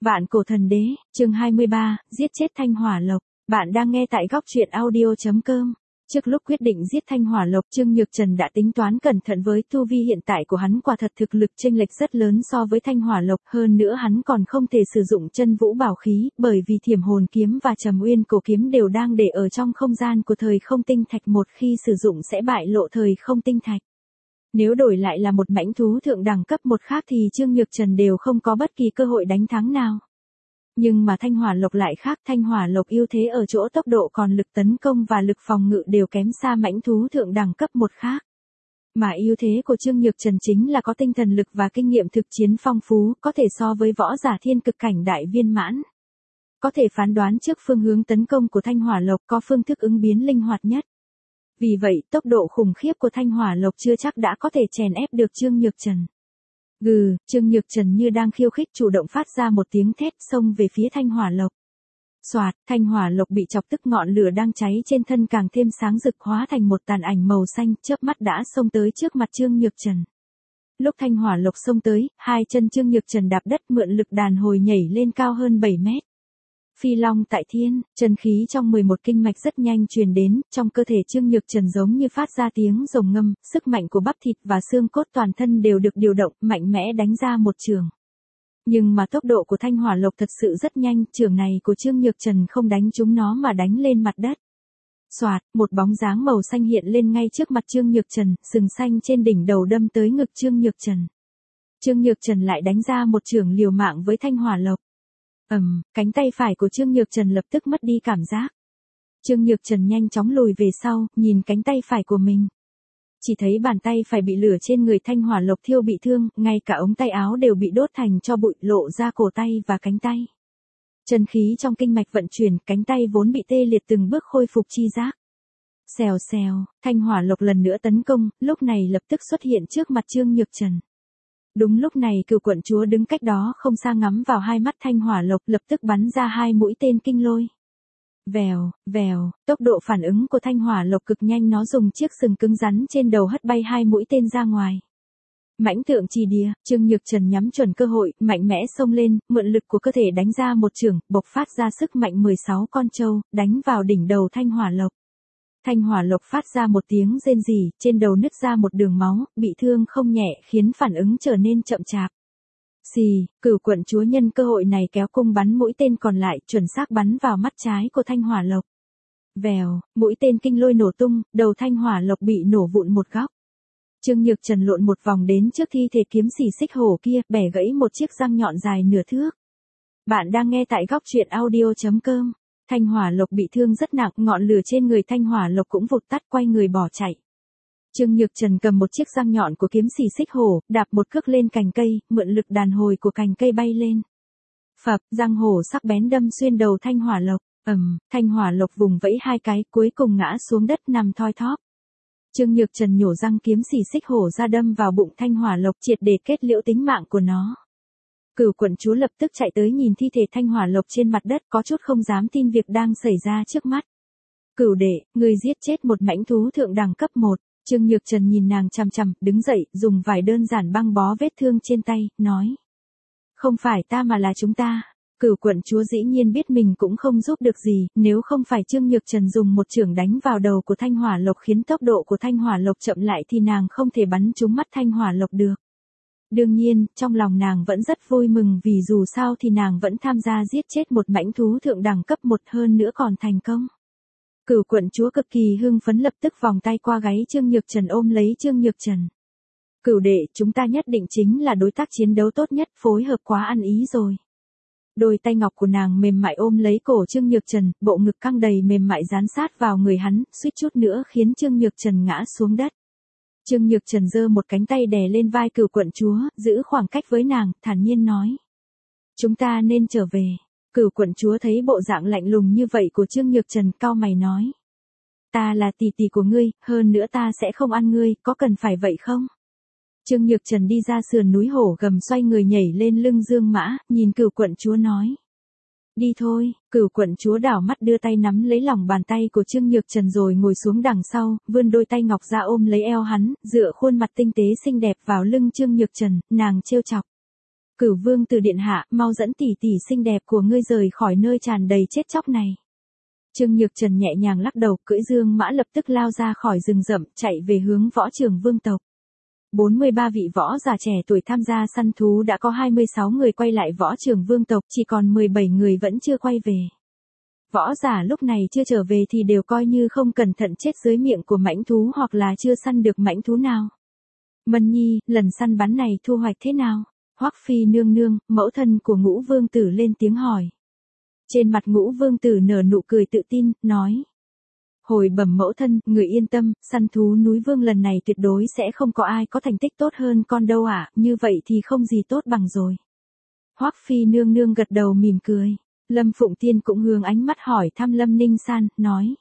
Vạn cổ thần đế, chương 23, giết chết Thanh Hỏa Lộc. Bạn đang nghe tại góc truyện audio.com. Trước lúc quyết định giết Thanh Hỏa Lộc, Trương Nhược Trần đã tính toán cẩn thận với tu vi hiện tại của hắn, quả thật thực lực chênh lệch rất lớn so với Thanh Hỏa Lộc, hơn nữa hắn còn không thể sử dụng chân vũ bảo khí, bởi vì Thiểm Hồn kiếm và Trầm Uyên cổ kiếm đều đang để ở trong không gian của thời không tinh thạch, một khi sử dụng sẽ bại lộ thời không tinh thạch. Nếu đổi lại là một mãnh thú thượng đẳng cấp một khác thì Trương Nhược Trần đều không có bất kỳ cơ hội đánh thắng nào. Nhưng mà Thanh Hỏa Lộc lại khác, Thanh Hỏa Lộc ưu thế ở chỗ tốc độ, còn lực tấn công và lực phòng ngự đều kém xa mãnh thú thượng đẳng cấp một khác. Mà ưu thế của Trương Nhược Trần chính là có tinh thần lực và kinh nghiệm thực chiến phong phú, có thể so với võ giả thiên cực cảnh đại viên mãn. Có thể phán đoán trước phương hướng tấn công của Thanh Hỏa Lộc, có phương thức ứng biến linh hoạt nhất. Vì vậy, tốc độ khủng khiếp của Thanh Hỏa Lộc chưa chắc đã có thể chèn ép được Trương Nhược Trần. Gừ, Trương Nhược Trần như đang khiêu khích chủ động phát ra một tiếng thét, xông về phía Thanh Hỏa Lộc. Soạt, Thanh Hỏa Lộc bị chọc tức, ngọn lửa đang cháy trên thân càng thêm sáng rực, hóa thành một tàn ảnh màu xanh, chớp mắt đã xông tới trước mặt Trương Nhược Trần. Lúc Thanh Hỏa Lộc xông tới, hai chân Trương Nhược Trần đạp đất, mượn lực đàn hồi nhảy lên cao hơn 7 mét. Phi long tại thiên, chân khí trong 11 kinh mạch rất nhanh truyền đến, trong cơ thể Trương Nhược Trần giống như phát ra tiếng rồng ngâm, sức mạnh của bắp thịt và xương cốt toàn thân đều được điều động, mạnh mẽ đánh ra một chưởng. Nhưng mà tốc độ của Thanh Hỏa Lộc thật sự rất nhanh, chưởng này của Trương Nhược Trần không đánh trúng nó mà đánh lên mặt đất. Soạt, một bóng dáng màu xanh hiện lên ngay trước mặt Trương Nhược Trần, sừng xanh trên đỉnh đầu đâm tới ngực Trương Nhược Trần. Trương Nhược Trần lại đánh ra một chưởng liều mạng với Thanh Hỏa Lộc. Cánh tay phải của Trương Nhược Trần lập tức mất đi cảm giác. Trương Nhược Trần nhanh chóng lùi về sau, nhìn cánh tay phải của mình. Chỉ thấy bàn tay phải bị lửa trên người Thanh Hỏa Lộc thiêu bị thương, ngay cả ống tay áo đều bị đốt thành tro bụi, lộ ra cổ tay và cánh tay. Chân khí trong kinh mạch vận chuyển, cánh tay vốn bị tê liệt từng bước khôi phục chi giác. Xèo xèo, Thanh Hỏa Lộc lần nữa tấn công, lúc này lập tức xuất hiện trước mặt Trương Nhược Trần. Đúng lúc này Cửu Quận Chúa đứng cách đó không xa ngắm vào hai mắt Thanh Hỏa Lộc, lập tức bắn ra hai mũi tên kinh lôi. Vèo, vèo, tốc độ phản ứng của Thanh Hỏa Lộc cực nhanh, nó dùng chiếc sừng cứng rắn trên đầu hất bay hai mũi tên ra ngoài. Mãnh tượng trì đìa, Trương Nhược Trần nhắm chuẩn cơ hội, mạnh mẽ xông lên, mượn lực của cơ thể đánh ra một chưởng, bộc phát ra sức mạnh 16 con trâu, đánh vào đỉnh đầu Thanh Hỏa Lộc. Thanh Hỏa Lộc phát ra một tiếng rên rỉ, trên đầu nứt ra một đường máu, bị thương không nhẹ, khiến phản ứng trở nên chậm chạp. Xì, Cửu Quận Chúa nhân cơ hội này kéo cung bắn mũi tên còn lại, chuẩn xác bắn vào mắt trái của Thanh Hỏa Lộc. Vèo, mũi tên kinh lôi nổ tung, đầu Thanh Hỏa Lộc bị nổ vụn một góc. Trương Nhược Trần lộn một vòng đến trước thi thể kiếm xì xích hổ kia, bẻ gãy một chiếc răng nhọn dài nửa thước. Bạn đang nghe tại góc truyện audio.com. Thanh Hỏa Lộc bị thương rất nặng, ngọn lửa trên người Thanh Hỏa Lộc cũng vụt tắt, quay người bỏ chạy. Trương Nhược Trần cầm một chiếc răng nhọn của kiếm xì xích hổ, đạp một cước lên cành cây, mượn lực đàn hồi của cành cây bay lên. Phập, răng hổ sắc bén đâm xuyên đầu Thanh Hỏa Lộc. Thanh Hỏa Lộc vùng vẫy hai cái, cuối cùng ngã xuống đất nằm thoi thóp. Trương Nhược Trần nhổ răng kiếm xì xích hổ ra đâm vào bụng Thanh Hỏa Lộc, triệt để kết liễu tính mạng của nó. Cửu Quận Chúa lập tức chạy tới nhìn thi thể Thanh Hỏa Lộc trên mặt đất, có chút không dám tin việc đang xảy ra trước mắt. Cửu đệ, ngươi giết chết một mãnh thú thượng đẳng cấp 1. Trương Nhược Trần nhìn nàng chằm chằm, đứng dậy, dùng vải đơn giản băng bó vết thương trên tay, nói. Không phải ta mà là chúng ta. Cửu Quận Chúa dĩ nhiên biết mình cũng không giúp được gì, nếu không phải Trương Nhược Trần dùng một chưởng đánh vào đầu của Thanh Hỏa Lộc khiến tốc độ của Thanh Hỏa Lộc chậm lại thì nàng không thể bắn trúng mắt Thanh Hỏa Lộc được. Đương nhiên, trong lòng nàng vẫn rất vui mừng vì dù sao thì nàng vẫn tham gia giết chết một mãnh thú thượng đẳng cấp 1, hơn nữa còn thành công. Cửu Quận Chúa cực kỳ hưng phấn, lập tức vòng tay qua gáy Trương Nhược Trần ôm lấy Trương Nhược Trần. Cửu đệ, chúng ta nhất định chính là đối tác chiến đấu tốt nhất, phối hợp quá ăn ý rồi. Đôi tay ngọc của nàng mềm mại ôm lấy cổ Trương Nhược Trần, bộ ngực căng đầy mềm mại dán sát vào người hắn, suýt chút nữa khiến Trương Nhược Trần ngã xuống đất. Trương Nhược Trần giơ một cánh tay đè lên vai Cửu Quận Chúa, giữ khoảng cách với nàng, thản nhiên nói. Chúng ta nên trở về. Cửu Quận Chúa thấy bộ dạng lạnh lùng như vậy của Trương Nhược Trần, cau mày nói. Ta là tỷ tỷ của ngươi, hơn nữa ta sẽ không ăn ngươi, có cần phải vậy không? Trương Nhược Trần đi ra sườn núi hổ gầm, xoay người nhảy lên lưng Dương Mã, nhìn Cửu Quận Chúa nói. Đi thôi. Cửu Quận Chúa đảo mắt đưa tay nắm lấy lòng bàn tay của Trương Nhược Trần rồi ngồi xuống đằng sau, vươn đôi tay ngọc ra ôm lấy eo hắn, dựa khuôn mặt tinh tế xinh đẹp vào lưng Trương Nhược Trần, nàng trêu chọc. Cửu vương tử điện hạ, mau dẫn tỷ tỷ xinh đẹp của ngươi rời khỏi nơi tràn đầy chết chóc này. Trương Nhược Trần nhẹ nhàng lắc đầu, cưỡi dương mã lập tức lao ra khỏi rừng rậm, chạy về hướng Võ Trường Vương tộc. 43 vị võ giả trẻ tuổi tham gia săn thú đã có 26 người quay lại Võ Trường Vương tộc, chỉ còn 17 người vẫn chưa quay về. Võ giả lúc này chưa trở về thì đều coi như không cẩn thận chết dưới miệng của mãnh thú hoặc là chưa săn được mãnh thú nào. Mân Nhi, lần săn bắn này thu hoạch thế nào? Hoắc Phi nương nương, mẫu thân của Ngũ Vương tử lên tiếng hỏi. Trên mặt Ngũ Vương tử nở nụ cười tự tin, nói. Hồi bẩm mẫu thân, người yên tâm, săn thú núi Vương lần này tuyệt đối sẽ không có ai có thành tích tốt hơn con đâu ạ, như vậy thì không gì tốt bằng rồi. Hoắc Phi nương nương gật đầu mỉm cười. Lâm Phụng Tiên cũng hướng ánh mắt hỏi thăm Lâm Ninh San, nói.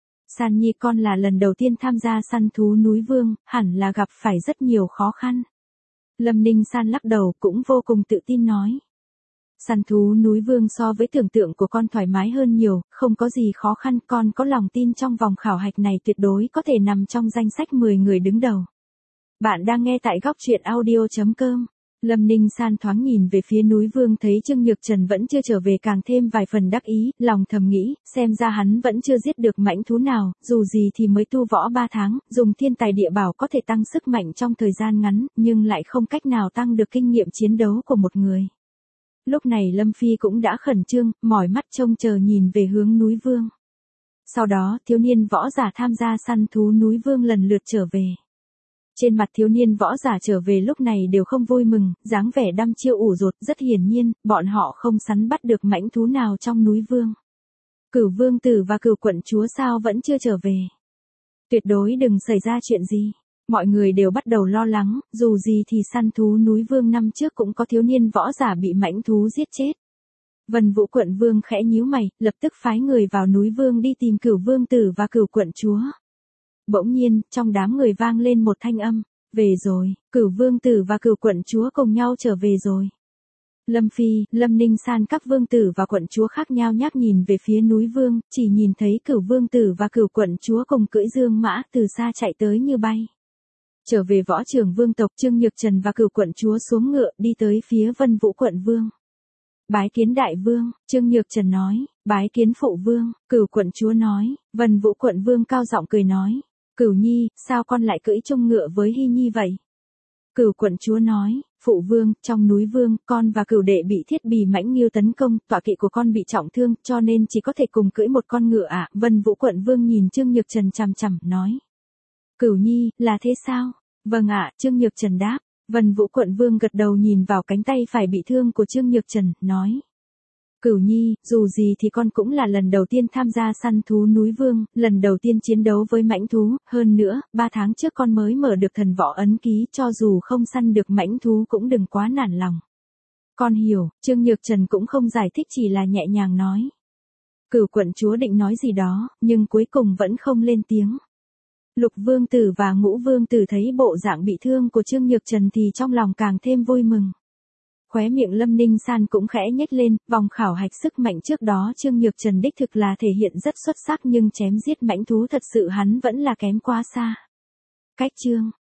San Nhi con là lần đầu tiên tham gia săn thú núi Vương, hẳn là gặp phải rất nhiều khó khăn. Lâm Ninh San lắc đầu cũng vô cùng tự tin nói. Săn thú núi Vương so với tưởng tượng của con thoải mái hơn nhiều, không có gì khó khăn, con có lòng tin trong vòng khảo hạch này tuyệt đối có thể nằm trong danh sách 10 người đứng đầu. Bạn đang nghe tại góc truyện audio.com. Lâm Ninh San thoáng nhìn về phía núi Vương thấy Trương Nhược Trần vẫn chưa trở về càng thêm vài phần đắc ý, lòng thầm nghĩ, xem ra hắn vẫn chưa giết được mãnh thú nào, dù gì thì mới tu võ 3 tháng, dùng thiên tài địa bảo có thể tăng sức mạnh trong thời gian ngắn, nhưng lại không cách nào tăng được kinh nghiệm chiến đấu của một người. Lúc này Lâm Phi cũng đã khẩn trương, mỏi mắt trông chờ nhìn về hướng núi Vương. Sau đó, thiếu niên võ giả tham gia săn thú núi Vương lần lượt trở về. Trên mặt thiếu niên võ giả trở về lúc này đều không vui mừng, dáng vẻ đăm chiêu ủ rột, rất hiển nhiên, bọn họ không săn bắt được mãnh thú nào trong núi Vương. Cửu vương tử và Cửu quận chúa sao vẫn chưa trở về? Tuyệt đối đừng xảy ra chuyện gì. Mọi người đều bắt đầu lo lắng, dù gì thì săn thú núi Vương năm trước cũng có thiếu niên võ giả bị mãnh thú giết chết. Vân Vũ quận vương khẽ nhíu mày, lập tức phái người vào núi Vương đi tìm Cửu vương tử và Cửu quận chúa. Bỗng nhiên, trong đám người vang lên một thanh âm, về rồi, Cửu vương tử và Cửu quận chúa cùng nhau trở về rồi. Lâm Phi, Lâm Ninh San các vương tử và quận chúa khác nhau nhác nhìn về phía núi Vương, chỉ nhìn thấy Cửu vương tử và Cửu quận chúa cùng cưỡi dương mã từ xa chạy tới như bay. Trở về Võ Trường Vương tộc, Trương Nhược Trần và Cửu quận chúa xuống ngựa đi tới phía Vân Vũ quận vương. Bái kiến đại vương, Trương Nhược Trần nói, bái kiến phụ vương, Cửu quận chúa nói, Vân Vũ quận vương cao giọng cười nói. Cửu Nhi, sao con lại cưỡi chung ngựa với Hy Nhi vậy? Cửu quận chúa nói, phụ vương, trong núi Vương, con và Cửu đệ bị Thiết Bì mãnh nghêu tấn công, tọa kỵ của con bị trọng thương, cho nên chỉ có thể cùng cưỡi một con ngựa ạ. Vân Vũ quận vương nhìn Trương Nhược Trần chằm chằm, nói. Cửu Nhi, là thế sao? Vâng ạ, Trương Nhược Trần đáp. Vân Vũ quận vương gật đầu nhìn vào cánh tay phải bị thương của Trương Nhược Trần, nói. Cửu Nhi, dù gì thì con cũng là lần đầu tiên tham gia săn thú núi Vương, lần đầu tiên chiến đấu với mãnh thú, hơn nữa, 3 tháng trước con mới mở được thần võ ấn ký, cho dù không săn được mãnh thú cũng đừng quá nản lòng. Con hiểu, Trương Nhược Trần cũng không giải thích chỉ là nhẹ nhàng nói. Cửu quận chúa định nói gì đó, nhưng cuối cùng vẫn không lên tiếng. Lục vương tử và Ngũ vương tử thấy bộ dạng bị thương của Trương Nhược Trần thì trong lòng càng thêm vui mừng. Khóe miệng Lâm Ninh San cũng khẽ nhếch lên, vòng khảo hạch sức mạnh trước đó Trương Nhược Trần đích thực là thể hiện rất xuất sắc nhưng chém giết mãnh thú thật sự hắn vẫn là kém quá xa. Cách chương